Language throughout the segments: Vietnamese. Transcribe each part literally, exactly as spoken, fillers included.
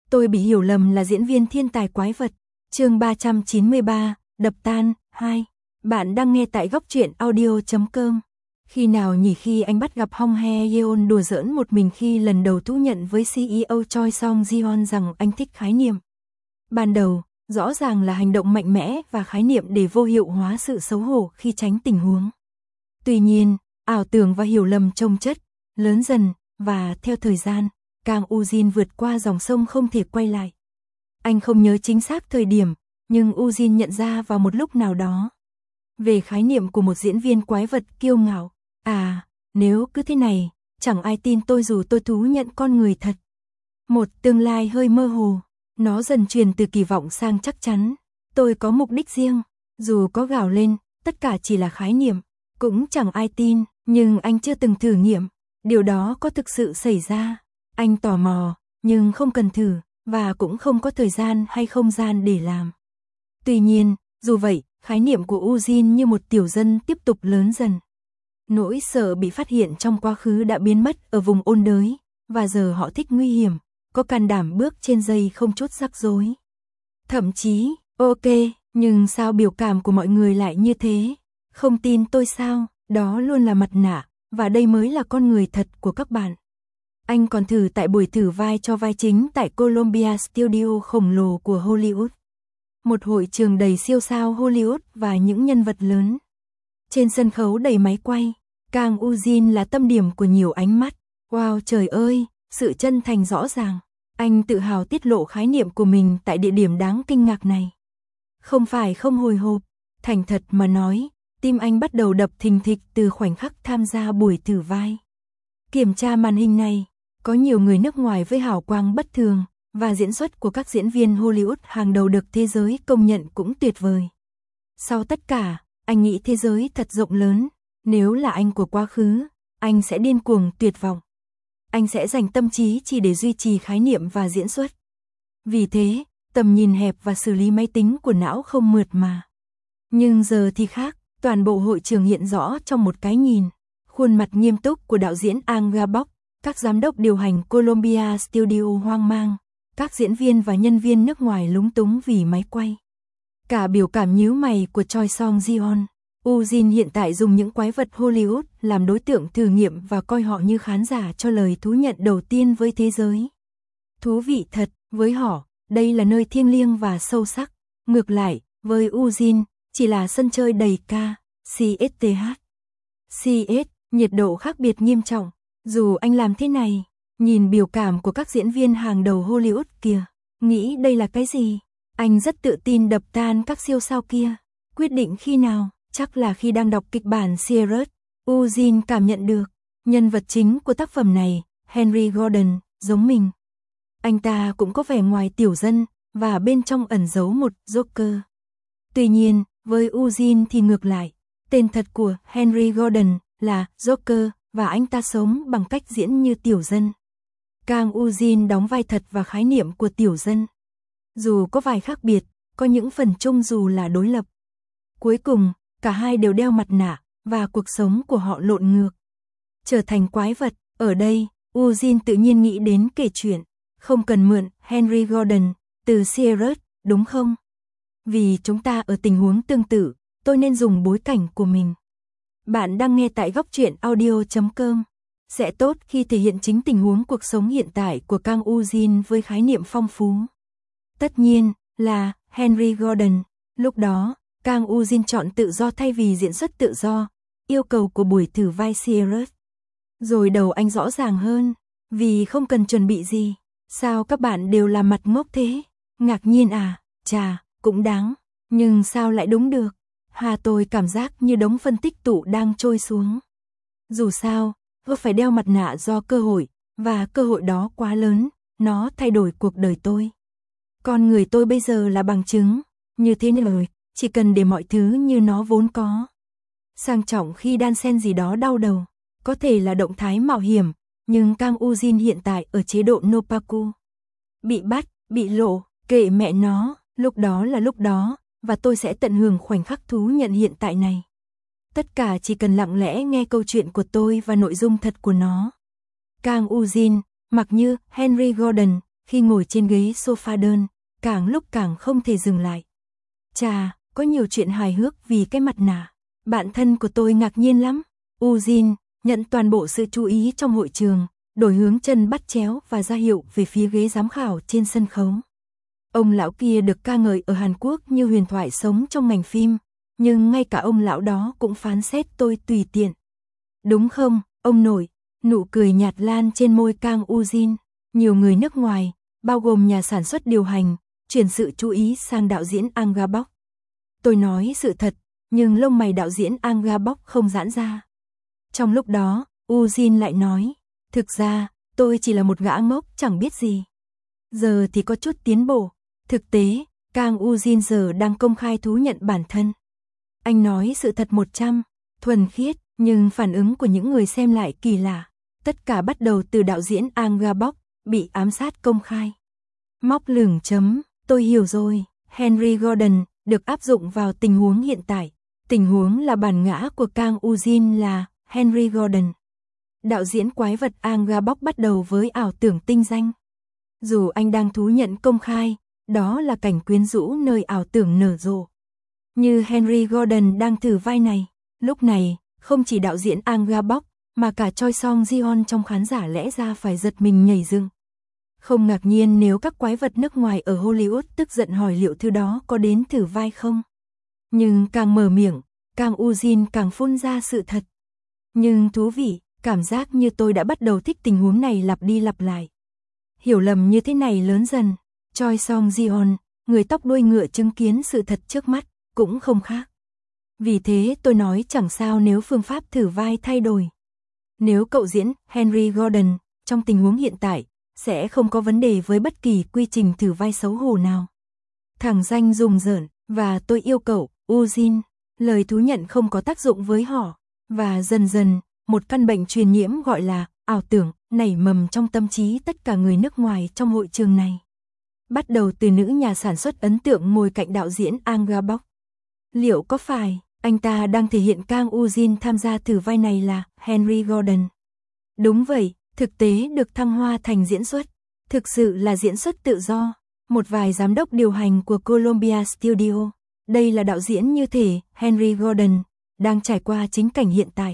Tôi bị hiểu lầm là diễn viên thiên tài quái vật. Chương ba trăm chín mươi ba, đập tan, hai. Bạn đang nghe tại góc truyện audio chấm com. Khi nào nhỉ khi anh bắt gặp Hong Hye Yeon đùa giỡn một mình khi lần đầu thú nhận với xê e ô Choi Song Ji-won rằng anh thích khái niệm. Ban đầu, rõ ràng là hành động mạnh mẽ và khái niệm để vô hiệu hóa sự xấu hổ khi tránh tình huống. Tuy nhiên, ảo tưởng và hiểu lầm chồng chất, lớn dần, và theo thời gian, Kang Woo-jin vượt qua dòng sông không thể quay lại. Anh không nhớ chính xác thời điểm, nhưng Woo-jin nhận ra vào một lúc nào đó. Về khái niệm của một diễn viên quái vật kiêu ngạo, à, nếu cứ thế này, chẳng ai tin tôi dù tôi thú nhận con người thật. Một tương lai hơi mơ hồ, nó dần truyền từ kỳ vọng sang chắc chắn. Tôi có mục đích riêng, dù có gào lên, tất cả chỉ là khái niệm, cũng chẳng ai tin, nhưng anh chưa từng thử nghiệm. Điều đó có thực sự xảy ra. Anh tò mò, nhưng không cần thử, và cũng không có thời gian hay không gian để làm. Tuy nhiên, dù vậy, khái niệm của Woo-jin như một tiểu dân tiếp tục lớn dần. Nỗi sợ bị phát hiện trong quá khứ đã biến mất ở vùng ôn đới, và giờ họ thích nguy hiểm, có can đảm bước trên dây không chút rắc rối. Thậm chí, ok, nhưng sao biểu cảm của mọi người lại như thế? Không tin tôi sao? Đó luôn là mặt nạ, và đây mới là con người thật của các bạn. Anh còn thử tại buổi thử vai cho vai chính tại Columbia Studio khổng lồ của Hollywood. Một hội trường đầy siêu sao Hollywood và những nhân vật lớn. Trên sân khấu đầy máy quay, Kang Woo-jin là tâm điểm của nhiều ánh mắt. Wow trời ơi, sự chân thành rõ ràng. Anh tự hào tiết lộ khái niệm của mình tại địa điểm đáng kinh ngạc này. Không phải không hồi hộp, thành thật mà nói, tim anh bắt đầu đập thình thịch từ khoảnh khắc tham gia buổi thử vai. Kiểm tra màn hình này, có nhiều người nước ngoài với hào quang bất thường, và diễn xuất của các diễn viên Hollywood hàng đầu được thế giới công nhận cũng tuyệt vời. Sau tất cả, anh nghĩ thế giới thật rộng lớn, nếu là anh của quá khứ, anh sẽ điên cuồng tuyệt vọng. Anh sẽ dành tâm trí chỉ để duy trì khái niệm và diễn xuất. Vì thế, tầm nhìn hẹp và xử lý máy tính của não không mượt mà. Nhưng giờ thì khác, toàn bộ hội trường hiện rõ trong một cái nhìn. Khuôn mặt nghiêm túc của đạo diễn Ang Ga-bok, các giám đốc điều hành Columbia Studio hoang mang, các diễn viên và nhân viên nước ngoài lúng túng vì máy quay. Cả biểu cảm nhíu mày của Choi Song Ji-won. Woo-jin hiện tại dùng những quái vật Hollywood làm đối tượng thử nghiệm và coi họ như khán giả cho lời thú nhận đầu tiên với thế giới. Thú vị thật, với họ, đây là nơi thiêng liêng và sâu sắc. Ngược lại, với Woo-jin, chỉ là sân chơi đầy ca, xê ét tê hát. xê ét, nhiệt độ khác biệt nghiêm trọng. Dù anh làm thế này, nhìn biểu cảm của các diễn viên hàng đầu Hollywood kìa, nghĩ đây là cái gì? Anh rất tự tin đập tan các siêu sao kia. Quyết định khi nào? Chắc là khi đang đọc kịch bản Sirius. Woo-jin cảm nhận được, nhân vật chính của tác phẩm này, Henry Gordon, giống mình. Anh ta cũng có vẻ ngoài tiểu dân, và bên trong ẩn giấu một Joker. Tuy nhiên, với Woo-jin thì ngược lại. Tên thật của Henry Gordon là Joker, và anh ta sống bằng cách diễn như tiểu dân. Kang Woo-jin đóng vai thật và khái niệm của tiểu dân. Dù có vài khác biệt, có những phần chung dù là đối lập. Cuối cùng, cả hai đều đeo mặt nạ, và cuộc sống của họ lộn ngược. Trở thành quái vật, ở đây, Woo-jin tự nhiên nghĩ đến kể chuyện, không cần mượn Henry Gordon từ Sirius, đúng không? Vì chúng ta ở tình huống tương tự, tôi nên dùng bối cảnh của mình. Bạn đang nghe tại góc truyện audio chấm com. Sẽ tốt khi thể hiện chính tình huống cuộc sống hiện tại của Kang Woo-jin với khái niệm phong phú. Tất nhiên là Henry Gordon. Lúc đó, Kang Woo-jin chọn tự do thay vì diễn xuất tự do, yêu cầu của buổi thử vai Sirius. Rồi đầu anh rõ ràng hơn, vì không cần chuẩn bị gì. Sao các bạn đều làm mặt ngốc thế? Ngạc nhiên à? Chà, cũng đáng. Nhưng sao lại đúng được? Hà tôi cảm giác như đống phân tích tụ đang trôi xuống. Dù sao, tôi phải đeo mặt nạ do cơ hội, và cơ hội đó quá lớn, nó thay đổi cuộc đời tôi. Con người tôi bây giờ là bằng chứng, như thế nên rồi, chỉ cần để mọi thứ như nó vốn có. Sang trọng khi đan xen gì đó đau đầu, có thể là động thái mạo hiểm, nhưng Kang Woo-jin hiện tại ở chế độ Noppaku. Bị bắt, bị lộ, kệ mẹ nó, lúc đó là lúc đó. Và tôi sẽ tận hưởng khoảnh khắc thú nhận hiện tại này. Tất cả chỉ cần lặng lẽ nghe câu chuyện của tôi và nội dung thật của nó. Kang Woo-jin, mặc như Henry Gordon, khi ngồi trên ghế sofa đơn, càng lúc càng không thể dừng lại. Chà, có nhiều chuyện hài hước vì cái mặt nạ. Bạn thân của tôi ngạc nhiên lắm. Eugene nhận toàn bộ sự chú ý trong hội trường, đổi hướng chân bắt chéo và ra hiệu về phía ghế giám khảo trên sân khấu. Ông lão kia được ca ngợi ở Hàn Quốc như huyền thoại sống trong ngành phim, nhưng ngay cả ông lão đó cũng phán xét tôi tùy tiện. Đúng không, ông nội? Nụ cười nhạt lan trên môi Kang Eugene. Nhiều người nước ngoài, bao gồm nhà sản xuất điều hành, chuyển sự chú ý sang đạo diễn Ang Ga-bok. Tôi nói sự thật, nhưng lông mày đạo diễn Ang Ga-bok không giãn ra. Trong lúc đó, Eugene lại nói, thực ra, tôi chỉ là một gã ngốc chẳng biết gì. Giờ thì có chút tiến bộ. Thực tế, Kang Eugene giờ đang công khai thú nhận bản thân. Anh nói sự thật một trăm, thuần khiết, nhưng phản ứng của những người xem lại kỳ lạ. Tất cả bắt đầu từ đạo diễn Ang Ga-bok, bị ám sát công khai. Móc lửng chấm, tôi hiểu rồi, Henry Gordon, được áp dụng vào tình huống hiện tại. Tình huống là bản ngã của Kang Eugene là Henry Gordon. Đạo diễn quái vật Ang Ga-bok bắt đầu với ảo tưởng tinh danh. Dù anh đang thú nhận công khai, đó là cảnh quyến rũ nơi ảo tưởng nở rộ. Như Henry Gordon đang thử vai này, lúc này, không chỉ đạo diễn Ang Ga-bok, mà cả Choi Song Ji-on trong khán giả lẽ ra phải giật mình nhảy dựng. Không ngạc nhiên nếu các quái vật nước ngoài ở Hollywood tức giận hỏi liệu thứ đó có đến thử vai không. Nhưng càng mở miệng, Kang Eugene càng phun ra sự thật. Nhưng thú vị, cảm giác như tôi đã bắt đầu thích tình huống này lặp đi lặp lại. Hiểu lầm như thế này lớn dần. Choi Song Ji-on, người tóc đuôi ngựa chứng kiến sự thật trước mắt, cũng không khác. Vì thế tôi nói chẳng sao nếu phương pháp thử vai thay đổi. Nếu cậu diễn Henry Gordon, trong tình huống hiện tại, sẽ không có vấn đề với bất kỳ quy trình thử vai xấu hổ nào. Thằng danh rùng rợn, và tôi yêu cậu, Eugene. Lời thú nhận không có tác dụng với họ. Và dần dần, một căn bệnh truyền nhiễm gọi là ảo tưởng nảy mầm trong tâm trí tất cả người nước ngoài trong hội trường này. Bắt đầu từ nữ nhà sản xuất ấn tượng ngồi cạnh đạo diễn Ang Ga-bok. Liệu có phải anh ta đang thể hiện Kang Eugene tham gia thử vai này là Henry Gordon? Đúng vậy, thực tế được thăng hoa thành diễn xuất. Thực sự là diễn xuất tự do. Một vài giám đốc điều hành của Columbia Studio. Đây là đạo diễn như thể Henry Gordon đang trải qua chính cảnh hiện tại.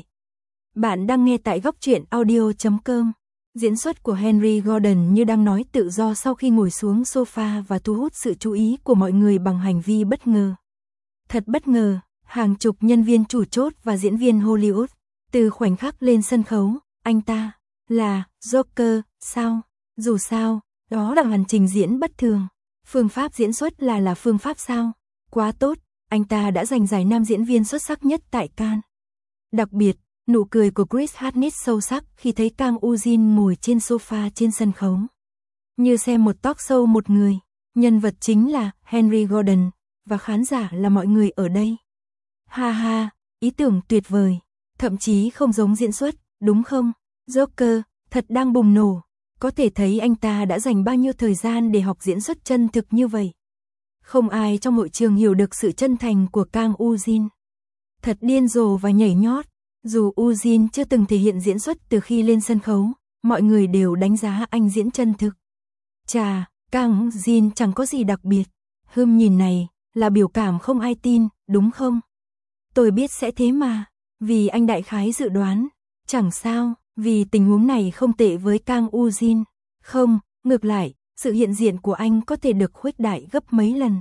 Bạn đang nghe tại góc truyện audio chấm com. Diễn xuất của Henry Gordon như đang nói tự do sau khi ngồi xuống sofa và thu hút sự chú ý của mọi người bằng hành vi bất ngờ. Thật bất ngờ, hàng chục nhân viên chủ chốt và diễn viên Hollywood, từ khoảnh khắc lên sân khấu, anh ta là Joker, sao? Dù sao, đó là màn trình diễn bất thường. Phương pháp diễn xuất là là phương pháp sao? Quá tốt, anh ta đã giành giải nam diễn viên xuất sắc nhất tại Cannes. Đặc biệt, nụ cười của Chris Hartnett sâu sắc khi thấy Kang Eugene ngồi trên sofa trên sân khấu. Như xem một talk show một người, nhân vật chính là Henry Gordon, và khán giả là mọi người ở đây. Ha ha, ý tưởng tuyệt vời, thậm chí không giống diễn xuất, đúng không? Joker, thật đang bùng nổ, có thể thấy anh ta đã dành bao nhiêu thời gian để học diễn xuất chân thực như vậy. Không ai trong hội trường hiểu được sự chân thành của Kang Eugene. Thật điên rồ và nhảy nhót. Dù Eugene chưa từng thể hiện diễn xuất từ khi lên sân khấu, mọi người đều đánh giá anh diễn chân thực. Chà, Kang Eugene chẳng có gì đặc biệt. Hừm, nhìn này, là biểu cảm không ai tin, đúng không? Tôi biết sẽ thế mà, vì anh đại khái dự đoán. Chẳng sao, vì tình huống này không tệ với Kang Eugene. Không, ngược lại, sự hiện diện của anh có thể được khuếch đại gấp mấy lần.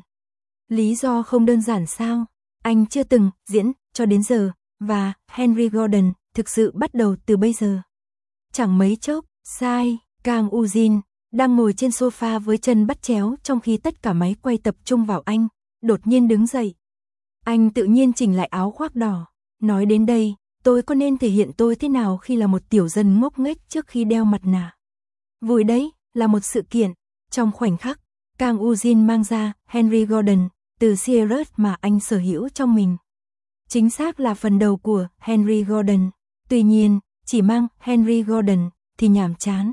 Lý do không đơn giản sao? Anh chưa từng diễn cho đến giờ. Và Henry Gordon thực sự bắt đầu từ bây giờ. Chẳng mấy chốc, sai, Kang Eugene đang ngồi trên sofa với chân bắt chéo trong khi tất cả máy quay tập trung vào anh, đột nhiên đứng dậy. Anh tự nhiên chỉnh lại áo khoác đỏ. Nói đến đây, tôi có nên thể hiện tôi thế nào khi là một tiểu dân ngốc nghếch trước khi đeo mặt nạ? Vui đấy, là một sự kiện. Trong khoảnh khắc, Kang Eugene mang ra Henry Gordon từ Sears mà anh sở hữu trong mình. Chính xác là phần đầu của Henry Gordon. Tuy nhiên, chỉ mang Henry Gordon thì nhàm chán.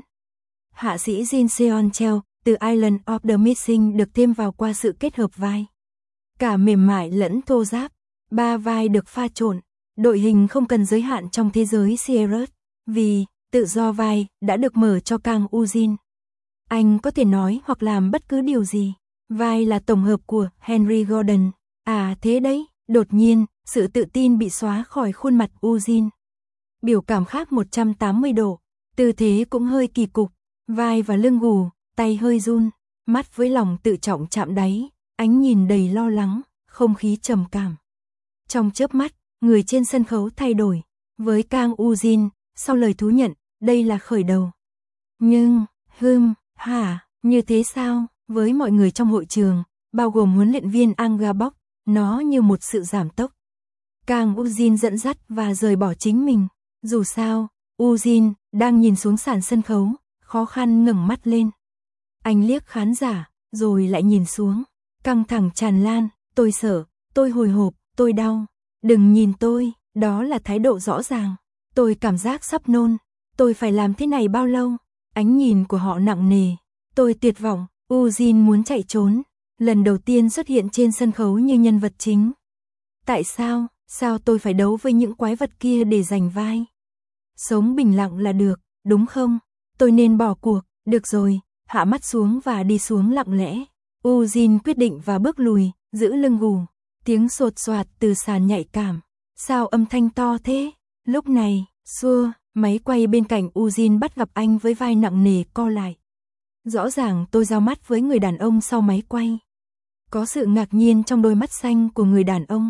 Hạ sĩ Jin Seon-cheo từ Island of the Missing được thêm vào qua sự kết hợp vai. Cả mềm mại lẫn thô ráp, ba vai được pha trộn. Đội hình không cần giới hạn trong thế giới Sears, vì tự do vai đã được mở cho Kang Eugene. Anh có thể nói hoặc làm bất cứ điều gì. Vai là tổng hợp của Henry Gordon. À thế đấy, đột nhiên, sự tự tin bị xóa khỏi khuôn mặt Eugene. Biểu cảm khác một trăm tám mươi độ, tư thế cũng hơi kỳ cục, vai và lưng gù, tay hơi run, mắt với lòng tự trọng chạm đáy, ánh nhìn đầy lo lắng, không khí trầm cảm. Trong chớp mắt, người trên sân khấu thay đổi, với Kang Eugene, sau lời thú nhận, đây là khởi đầu. Nhưng, hừm, hả, như thế sao, với mọi người trong hội trường, bao gồm huấn luyện viên Anga Bock, nó như một sự giảm tốc. Kang Eugene dẫn dắt và rời bỏ chính mình. Dù sao, Eugene đang nhìn xuống sàn sân khấu, khó khăn ngẩng mắt lên. Anh liếc khán giả, rồi lại nhìn xuống. Căng thẳng tràn lan, tôi sợ, tôi hồi hộp, tôi đau. Đừng nhìn tôi, đó là thái độ rõ ràng. Tôi cảm giác sắp nôn. Tôi phải làm thế này bao lâu? Ánh nhìn của họ nặng nề. Tôi tuyệt vọng, Eugene muốn chạy trốn. Lần đầu tiên xuất hiện trên sân khấu như nhân vật chính. Tại sao, sao tôi phải đấu với những quái vật kia để giành vai? Sống bình lặng là được, đúng không? Tôi nên bỏ cuộc, được rồi, hạ mắt xuống và đi xuống lặng lẽ. Eugene quyết định và bước lùi, giữ lưng gù. Tiếng sột soạt từ sàn nhạy cảm. Sao âm thanh to thế? Lúc này, xua, máy quay bên cạnh Eugene bắt gặp anh với vai nặng nề co lại. Rõ ràng tôi giao mắt với người đàn ông sau máy quay. Có sự ngạc nhiên trong đôi mắt xanh của người đàn ông.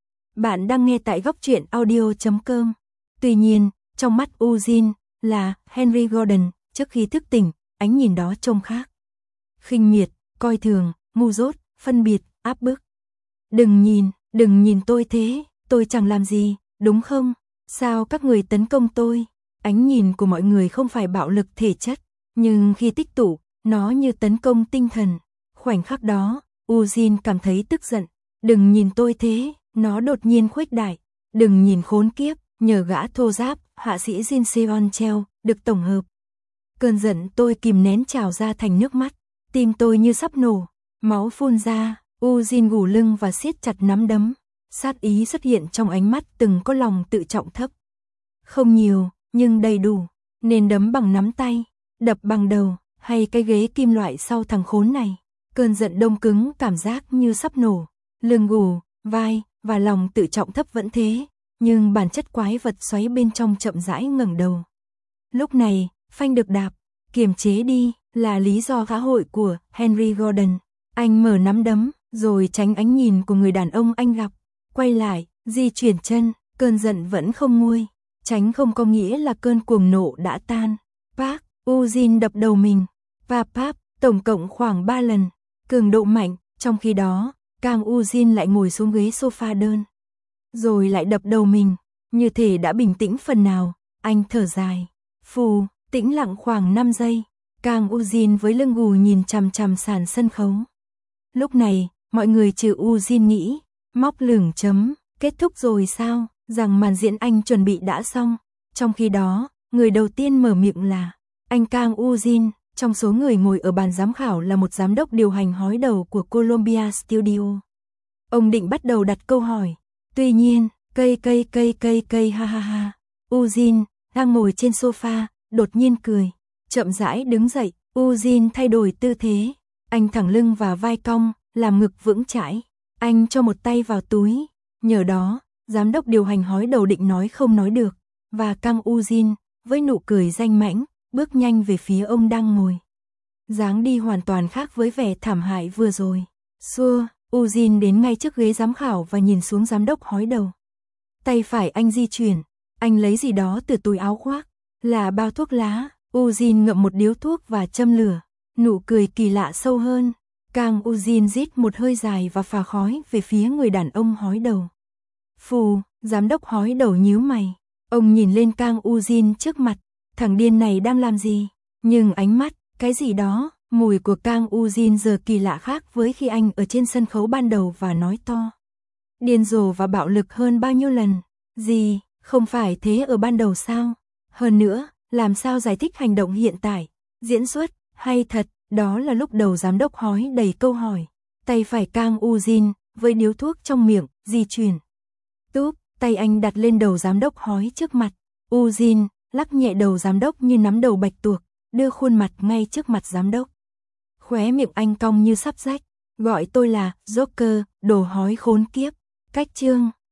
Bạn đang nghe tại góc truyện audio chấm com. Tuy nhiên, trong mắt Eugene là Henry Gordon, trước khi thức tỉnh, ánh nhìn đó trông khác. Khinh miệt, coi thường, ngu dốt, phân biệt, áp bức. Đừng nhìn, đừng nhìn tôi thế, tôi chẳng làm gì, đúng không? Sao các người tấn công tôi? Ánh nhìn của mọi người không phải bạo lực thể chất, nhưng khi tích tụ, nó như tấn công tinh thần. Khoảnh khắc đó, Eugene cảm thấy tức giận. Đừng nhìn tôi thế, nó đột nhiên khuếch đại. Đừng nhìn khốn kiếp, nhờ gã thô giáp, hạ sĩ Jin Seon Cheo, được tổng hợp. Cơn giận tôi kìm nén trào ra thành nước mắt, tim tôi như sắp nổ, máu phun ra, Eugene gù lưng và siết chặt nắm đấm. Sát ý xuất hiện trong ánh mắt từng có lòng tự trọng thấp. Không nhiều, nhưng đầy đủ, nên đấm bằng nắm tay, đập bằng đầu, hay cái ghế kim loại sau thằng khốn này. Cơn giận đông cứng cảm giác như sắp nổ, lưng gù, vai, và lòng tự trọng thấp vẫn thế, nhưng bản chất quái vật xoáy bên trong chậm rãi ngẩng đầu. Lúc này, phanh được đạp, kiềm chế đi, là lý do gã hội của Henry Gordon. Anh mở nắm đấm, rồi tránh ánh nhìn của người đàn ông anh gặp. Quay lại, di chuyển chân, cơn giận vẫn không nguôi. Tránh không có nghĩa là cơn cuồng nộ đã tan. Park, Eugene đập đầu mình. Và pap, tổng cộng khoảng ba lần. Cường độ mạnh, trong khi đó, Kang Eugene lại ngồi xuống ghế sofa đơn. Rồi lại đập đầu mình, như thể đã bình tĩnh phần nào. Anh thở dài. Phù, tĩnh lặng khoảng năm giây. Kang Eugene với lưng gù nhìn chằm chằm sàn sân khấu. Lúc này, mọi người trừ Eugene nghĩ, móc lửng chấm, kết thúc rồi sao, rằng màn diễn anh chuẩn bị đã xong. Trong khi đó, người đầu tiên mở miệng là anh Kang Eugene. Trong số người ngồi ở bàn giám khảo là một giám đốc điều hành hói đầu của Columbia Studio. Ông định bắt đầu đặt câu hỏi. Tuy nhiên, cây cây cây cây cây ha ha ha. Eugene, đang ngồi trên sofa, đột nhiên cười. Chậm rãi đứng dậy, Eugene thay đổi tư thế. Anh thẳng lưng và vai cong, làm ngực vững chãi. Anh cho một tay vào túi. Nhờ đó, giám đốc điều hành hói đầu định nói không nói được. Và Kang Eugene, với nụ cười danh mãnh, bước nhanh về phía ông đang ngồi. Dáng đi hoàn toàn khác với vẻ thảm hại vừa rồi. Xua, Eugene đến ngay trước ghế giám khảo và nhìn xuống giám đốc hói đầu. Tay phải anh di chuyển, anh lấy gì đó từ túi áo khoác, là bao thuốc lá. Eugene ngậm một điếu thuốc và châm lửa, nụ cười kỳ lạ sâu hơn. Kang Eugene rít một hơi dài và phà khói về phía người đàn ông hói đầu. Phù, giám đốc hói đầu nhíu mày. Ông nhìn lên Kang Eugene trước mặt, thằng điên này đang làm gì? Nhưng ánh mắt, cái gì đó, mùi của Kang Eugene giờ kỳ lạ khác với khi anh ở trên sân khấu ban đầu và nói to. Điên rồ và bạo lực hơn bao nhiêu lần? Gì, không phải thế ở ban đầu sao? Hơn nữa, làm sao giải thích hành động hiện tại? Diễn xuất, hay thật, đó là lúc đầu giám đốc hói đầy câu hỏi. Tay phải Kang Eugene, với điếu thuốc trong miệng, di chuyển. Túp, tay anh đặt lên đầu giám đốc hói trước mặt. Eugene lắc nhẹ đầu giám đốc như nắm đầu bạch tuộc. đưa khuôn mặt ngay trước mặt giám đốc. Khóe miệng anh cong như sắp rách, gọi tôi là Joker, đồ hói khốn kiếp. Cách chương